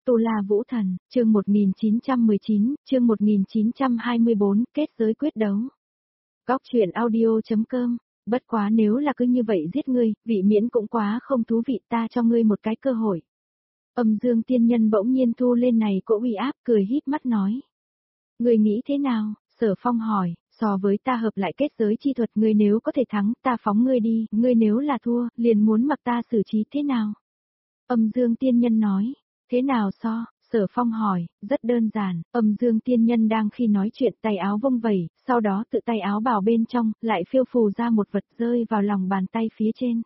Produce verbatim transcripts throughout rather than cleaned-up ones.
Tu La Vũ Thần, chương một nghìn chín trăm mười chín, chương một nghìn chín trăm hai mươi bốn, kết giới quyết đấu. Góc truyện audio chấm com, bất quá nếu là cứ như vậy giết ngươi, vị miễn cũng quá không thú vị, ta cho ngươi một cái cơ hội. Âm Dương tiên nhân bỗng nhiên thu lên này cỗ uy áp, cười híp mắt nói. Ngươi nghĩ thế nào? Sở Phong hỏi, so với ta hợp lại kết giới chi thuật, ngươi nếu có thể thắng, ta phóng ngươi đi, ngươi nếu là thua, liền muốn mặc ta xử trí thế nào? Âm Dương tiên nhân nói. Thế nào so? Sở Phong hỏi, rất đơn giản, Âm Dương tiên nhân đang khi nói chuyện tay áo vung vẩy, sau đó tự tay áo bào bên trong, lại phiêu phù ra một vật rơi vào lòng bàn tay phía trên.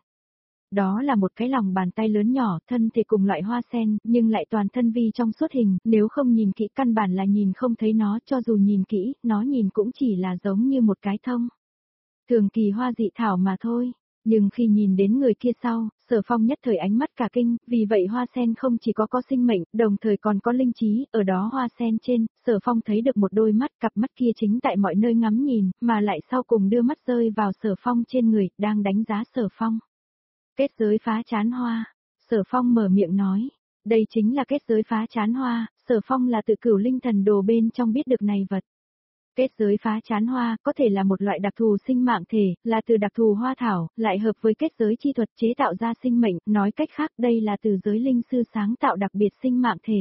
Đó là một cái lòng bàn tay lớn nhỏ, thân thể cùng loại hoa sen, nhưng lại toàn thân vi trong suốt hình, nếu không nhìn kỹ căn bản là nhìn không thấy nó, cho dù nhìn kỹ, nó nhìn cũng chỉ là giống như một cái thông. Thường kỳ hoa dị thảo mà thôi. Nhưng khi nhìn đến người kia sau, Sở Phong nhất thời ánh mắt cả kinh, vì vậy hoa sen không chỉ có có sinh mệnh, đồng thời còn có linh trí, ở đó hoa sen trên, Sở Phong thấy được một đôi mắt, cặp mắt kia chính tại mọi nơi ngắm nhìn, mà lại sau cùng đưa mắt rơi vào Sở Phong trên người, đang đánh giá Sở Phong. Kết giới phá chán hoa, Sở Phong mở miệng nói, đây chính là kết giới phá chán hoa, Sở Phong là tự cửu linh thần đồ bên trong biết được này vật. Kết giới phá chán hoa có thể là một loại đặc thù sinh mạng thể, là từ đặc thù hoa thảo, lại hợp với kết giới chi thuật chế tạo ra sinh mệnh, nói cách khác đây là từ giới linh sư sáng tạo đặc biệt sinh mạng thể.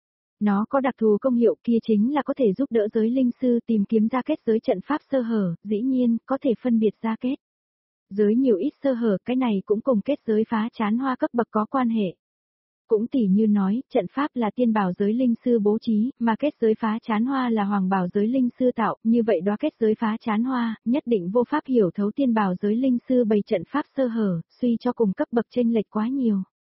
Nó có đặc thù công hiệu kia chính là có thể giúp đỡ giới linh sư tìm kiếm ra kết giới trận pháp sơ hở, dĩ nhiên, có thể phân biệt ra kết giới nhiều ít sơ hở, cái này cũng cùng kết giới phá chán hoa cấp bậc có quan hệ. Cũng tỉ như nói, trận pháp là tiên bảo giới linh sư bố trí, mà kết giới phá chán hoa là hoàng bảo giới linh sư tạo, như vậy đó kết giới phá chán hoa, nhất định vô pháp hiểu thấu tiên bảo giới linh sư bày trận pháp sơ hở, suy cho cùng cấp bậc chênh lệch quá nhiều.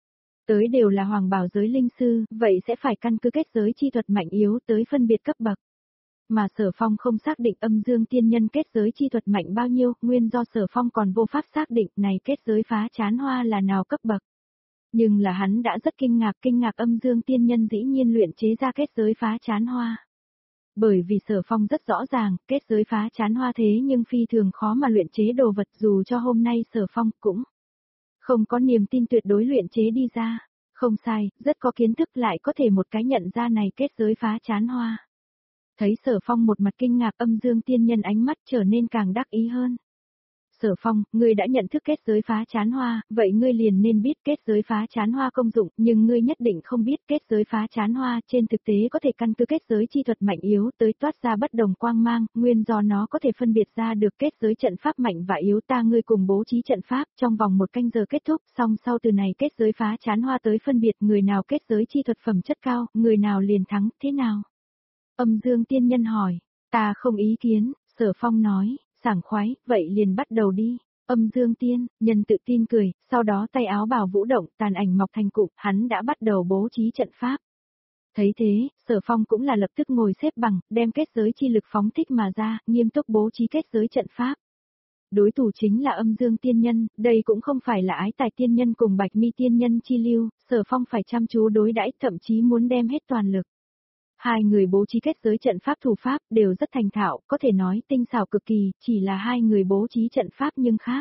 Tới đều là hoàng bảo giới linh sư, vậy sẽ phải căn cứ kết giới chi thuật mạnh yếu tới phân biệt cấp bậc. Mà Sở Phong không xác định Âm Dương tiên nhân kết giới chi thuật mạnh bao nhiêu, nguyên do Sở Phong còn vô pháp xác định này kết giới phá chán hoa là nào cấp bậc. Nhưng là hắn đã rất kinh ngạc, kinh ngạc Âm Dương tiên nhân dĩ nhiên luyện chế ra kết giới phá chán hoa. Bởi vì Sở Phong rất rõ ràng, kết giới phá chán hoa thế nhưng phi thường khó mà luyện chế đồ vật, dù cho hôm nay Sở Phong cũng không có niềm tin tuyệt đối luyện chế đi ra. Không sai, rất có kiến thức lại có thể một cái nhận ra này kết giới phá chán hoa. Thấy Sở Phong một mặt kinh ngạc, Âm Dương tiên nhân ánh mắt trở nên càng đắc ý hơn. Sở Phong, ngươi đã nhận thức kết giới phá chán hoa, vậy ngươi liền nên biết kết giới phá chán hoa công dụng, nhưng ngươi nhất định không biết kết giới phá chán hoa trên thực tế có thể căn cứ kết giới chi thuật mạnh yếu tới toát ra bất đồng quang mang, nguyên do nó có thể phân biệt ra được kết giới trận pháp mạnh và yếu, ta ngươi cùng bố trí trận pháp trong vòng một canh giờ kết thúc, xong sau từ này kết giới phá chán hoa tới phân biệt người nào kết giới chi thuật phẩm chất cao, người nào liền thắng, thế nào? Âm Dương tiên nhân hỏi, ta không ý kiến, Sở Phong nói. Sảng khoái, vậy liền bắt đầu đi. Âm Dương tiên, nhân tự tin cười, sau đó tay áo bào vũ động, tàn ảnh mọc thành cụm, hắn đã bắt đầu bố trí trận pháp. Thấy thế, Sở Phong cũng là lập tức ngồi xếp bằng, đem kết giới chi lực phóng thích mà ra, nghiêm túc bố trí kết giới trận pháp. Đối thủ chính là Âm Dương tiên nhân, đây cũng không phải là Ái Tài tiên nhân cùng Bạch Mi tiên nhân chi lưu, Sở Phong phải chăm chú đối đãi, thậm chí muốn đem hết toàn lực. Hai người bố trí kết giới trận pháp thủ pháp đều rất thành thạo, có thể nói tinh xảo cực kỳ, chỉ là hai người bố trí trận pháp nhưng khác.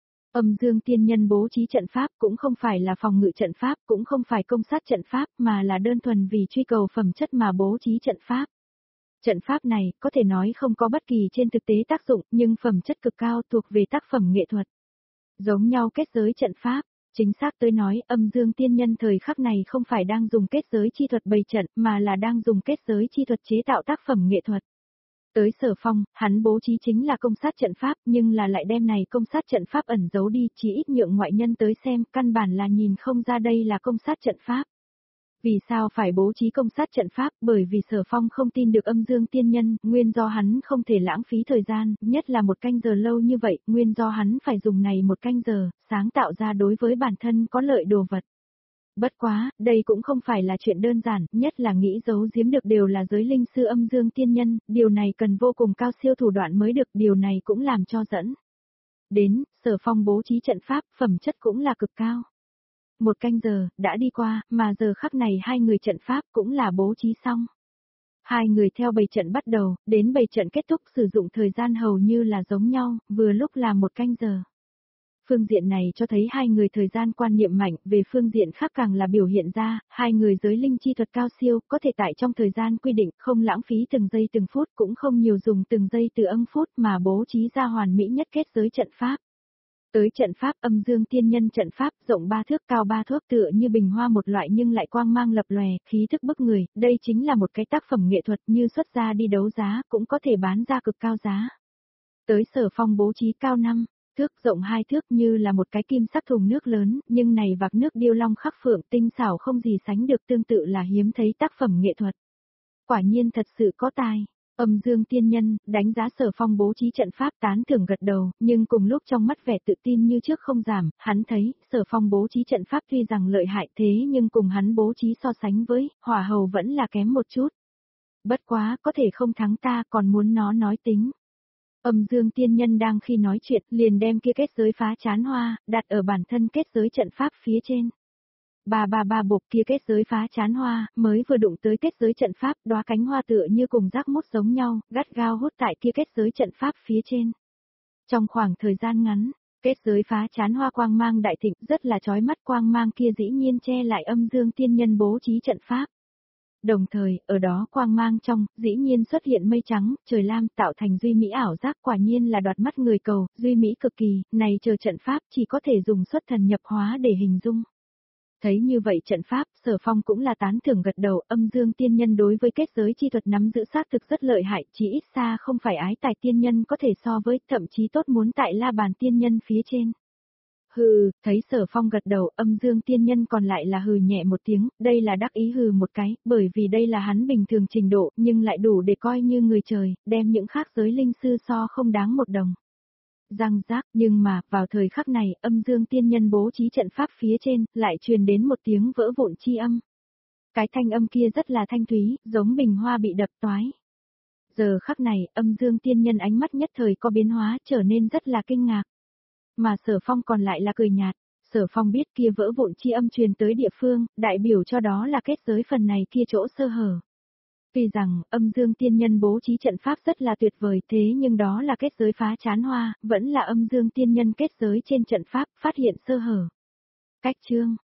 Âm Dương tiên nhân bố trí trận pháp cũng không phải là phòng ngự trận pháp, cũng không phải công sát trận pháp, mà là đơn thuần vì truy cầu phẩm chất mà bố trí trận pháp. Trận pháp này, có thể nói không có bất kỳ trên thực tế tác dụng, nhưng phẩm chất cực cao thuộc về tác phẩm nghệ thuật. Giống nhau kết giới trận pháp. Chính xác tới nói, Âm Dương tiên nhân thời khắc này không phải đang dùng kết giới chi thuật bày trận, mà là đang dùng kết giới chi thuật chế tạo tác phẩm nghệ thuật. Tới Sở Phong, hắn bố trí chính là công sát trận pháp, nhưng là lại đem này công sát trận pháp ẩn giấu đi, chỉ ít nhượng ngoại nhân tới xem, căn bản là nhìn không ra đây là công sát trận pháp. Vì sao phải bố trí công sát trận pháp? Bởi vì Sở Phong không tin được Âm Dương tiên nhân, nguyên do hắn không thể lãng phí thời gian, nhất là một canh giờ lâu như vậy, nguyên do hắn phải dùng này một canh giờ, sáng tạo ra đối với bản thân có lợi đồ vật. Bất quá, đây cũng không phải là chuyện đơn giản, nhất là nghĩ giấu giếm được đều là giới linh sư Âm Dương tiên nhân, điều này cần vô cùng cao siêu thủ đoạn mới được, điều này cũng làm cho dẫn đến, Sở Phong bố trí trận pháp, phẩm chất cũng là cực cao. Một canh giờ, đã đi qua, mà giờ khắc này hai người trận pháp cũng là bố trí xong. Hai người theo bày trận bắt đầu, đến bày trận kết thúc sử dụng thời gian hầu như là giống nhau, vừa lúc là một canh giờ. Phương diện này cho thấy hai người thời gian quan niệm mạnh, về phương diện khác càng là biểu hiện ra, hai người giới linh chi thuật cao siêu, có thể tại trong thời gian quy định, không lãng phí từng giây từng phút, cũng không nhiều dùng từng giây từ âm phút mà bố trí ra hoàn mỹ nhất kết giới trận pháp. Tới trận pháp âm dương tiên nhân trận pháp rộng ba thước cao ba thước tựa như bình hoa một loại nhưng lại quang mang lập lòe, khí thức bức người, đây chính là một cái tác phẩm nghệ thuật như xuất ra đi đấu giá cũng có thể bán ra cực cao giá. Tới Sở Phong bố trí cao năm thước rộng hai thước như là một cái kim sắc thùng nước lớn, nhưng này vạc nước điêu long khắc phượng tinh xảo không gì sánh được, tương tự là hiếm thấy tác phẩm nghệ thuật. Quả nhiên thật sự có tài. Âm Dương tiên nhân, đánh giá Sở Phong bố trí trận pháp tán thưởng gật đầu, nhưng cùng lúc trong mắt vẻ tự tin như trước không giảm, hắn thấy, Sở Phong bố trí trận pháp tuy rằng lợi hại thế nhưng cùng hắn bố trí so sánh với, hỏa hầu vẫn là kém một chút. Bất quá, có thể không thắng ta còn muốn nó nói tính. Âm Dương tiên nhân đang khi nói chuyện, liền đem kia kết giới phá chán hoa, đặt ở bản thân kết giới trận pháp phía trên. Ba ba ba bộp kia kết giới phá chán hoa, mới vừa đụng tới kết giới trận pháp, đóa cánh hoa tựa như cùng rác mút giống nhau, gắt gao hút tại kia kết giới trận pháp phía trên. Trong khoảng thời gian ngắn, kết giới phá chán hoa quang mang đại thịnh, rất là chói mắt, quang mang kia dĩ nhiên che lại Âm Dương tiên nhân bố trí trận pháp. Đồng thời, ở đó quang mang trong, dĩ nhiên xuất hiện mây trắng, trời lam tạo thành duy mỹ ảo giác, quả nhiên là đoạt mắt người cầu, duy mỹ cực kỳ, này chờ trận pháp chỉ có thể dùng xuất thần nhập hóa để hình dung. Thấy như vậy trận pháp, Sở Phong cũng là tán thưởng gật đầu, Âm Dương tiên nhân đối với kết giới chi thuật nắm giữ xác thực rất lợi hại, chỉ ít xa không phải ái tài tiên nhân có thể so với, thậm chí tốt muốn tại la bàn tiên nhân phía trên. Hừ, thấy Sở Phong gật đầu, Âm Dương tiên nhân còn lại là hừ nhẹ một tiếng, đây là đắc ý hừ một cái, bởi vì đây là hắn bình thường trình độ, nhưng lại đủ để coi như người trời, đem những khác giới linh sư so không đáng một đồng. Răng rác, nhưng mà, vào thời khắc này, Âm Dương tiên nhân bố trí trận pháp phía trên, lại truyền đến một tiếng vỡ vụn chi âm. Cái thanh âm kia rất là thanh thúy, giống bình hoa bị đập toái. Giờ khắc này, Âm Dương tiên nhân ánh mắt nhất thời có biến hóa, trở nên rất là kinh ngạc. Mà Sở Phong còn lại là cười nhạt, Sở Phong biết kia vỡ vụn chi âm truyền tới địa phương, đại biểu cho đó là kết giới phần này kia chỗ sơ hở. Tuy rằng, Âm Dương tiên nhân bố trí trận pháp rất là tuyệt vời thế nhưng đó là kết giới phá chán hoa, vẫn là Âm Dương tiên nhân kết giới trên trận pháp, phát hiện sơ hở. Cách chương